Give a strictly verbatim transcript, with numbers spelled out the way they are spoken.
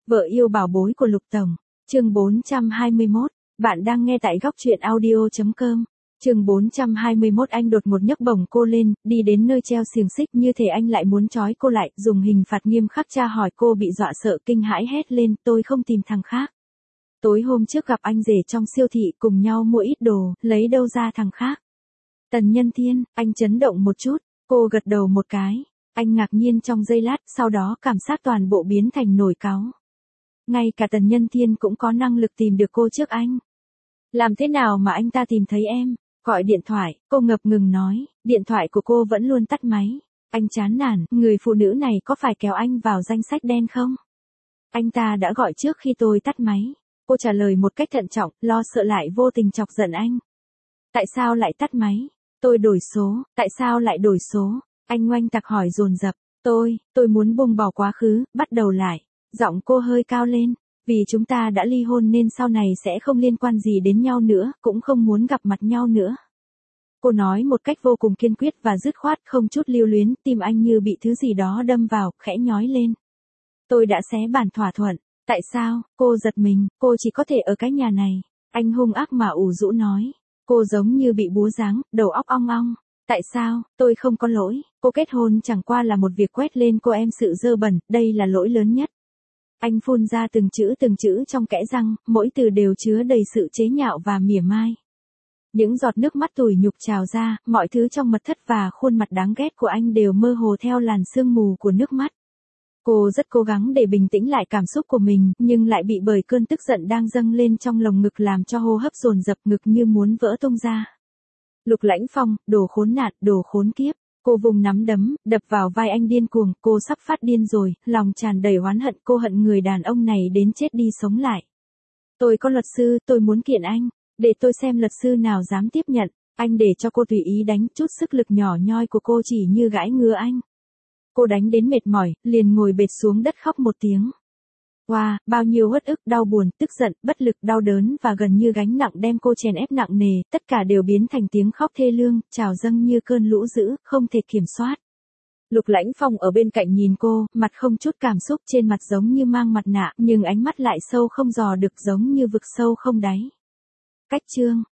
Vợ yêu bảo bối của Lục Tổng. Chương bốn trăm hai mươi mốt. Bạn đang nghe tại góc truyện audio chấm com. Chương bốn trăm hai mươi mốt. Anh đột ngột nhấc bổng cô lên, đi đến nơi treo xiềng xích, như thể anh lại muốn trói cô lại, dùng hình phạt nghiêm khắc tra hỏi cô. Bị dọa sợ kinh hãi hét lên, tôi không tìm thằng khác. Tối hôm trước gặp anh rể trong siêu thị, cùng nhau mua ít đồ, lấy đâu ra thằng khác. Tần Nhân Thiên. Anh chấn động một chút, cô gật đầu một cái. Anh ngạc nhiên trong giây lát, sau đó cảm giác toàn bộ biến thành nổi cáu. Ngay cả Tần Nhân Thiên cũng có năng lực tìm được cô trước anh. Làm thế nào mà anh ta tìm thấy em? Gọi điện thoại, cô ngập ngừng nói, điện thoại của cô vẫn luôn tắt máy. Anh chán nản, người phụ nữ này có phải kéo anh vào danh sách đen không? Anh ta đã gọi trước khi tôi tắt máy. Cô trả lời một cách thận trọng, lo sợ lại vô tình chọc giận anh. Tại sao lại tắt máy? Tôi đổi số. Tại sao lại đổi số? Anh oanh tạc hỏi dồn dập. Tôi, tôi muốn buông bỏ quá khứ, bắt đầu lại. Giọng cô hơi cao lên. Vì chúng ta đã ly hôn nên sau này sẽ không liên quan gì đến nhau nữa, cũng không muốn gặp mặt nhau nữa. Cô nói một cách vô cùng kiên quyết và dứt khoát, không chút lưu luyến. Tim anh như bị thứ gì đó đâm vào, khẽ nhói lên. Tôi đã xé bản thỏa thuận. Tại sao? Cô giật mình, cô chỉ có thể ở cái nhà này. Anh hung ác mà ủ rũ nói. Cô giống như bị búa giáng, đầu óc ong ong. Tại sao? Tôi không có lỗi. Cô kết hôn chẳng qua là một việc quét lên cô em sự dơ bẩn, đây là lỗi lớn nhất. Anh phun ra từng chữ từng chữ trong kẽ răng, mỗi từ đều chứa đầy sự chế nhạo và mỉa mai. Những giọt nước mắt tủi nhục trào ra, mọi thứ trong mật thất và khuôn mặt đáng ghét của anh đều mơ hồ theo làn sương mù của nước mắt. Cô rất cố gắng để bình tĩnh lại cảm xúc của mình, nhưng lại bị bởi cơn tức giận đang dâng lên trong lồng ngực làm cho hô hấp dồn dập, ngực như muốn vỡ tung ra. Lục Lãnh Phong, đồ khốn nạn, đồ khốn kiếp. Cô vùng nắm đấm, đập vào vai anh điên cuồng, cô sắp phát điên rồi, lòng tràn đầy oán hận, cô hận người đàn ông này đến chết đi sống lại. Tôi có luật sư, tôi muốn kiện anh, để tôi xem luật sư nào dám tiếp nhận, anh để cho cô tùy ý đánh, chút sức lực nhỏ nhoi của cô chỉ như gãi ngứa anh. Cô đánh đến mệt mỏi, liền ngồi bệt xuống đất khóc một tiếng. Wow, bao nhiêu uất ức, đau buồn, tức giận, bất lực, đau đớn và gần như gánh nặng đem cô chèn ép nặng nề, tất cả đều biến thành tiếng khóc thê lương, trào dâng như cơn lũ dữ, không thể kiểm soát. Lục Lãnh Phong ở bên cạnh nhìn cô, mặt không chút cảm xúc, trên mặt giống như mang mặt nạ, nhưng ánh mắt lại sâu không dò được, giống như vực sâu không đáy. Cách chương.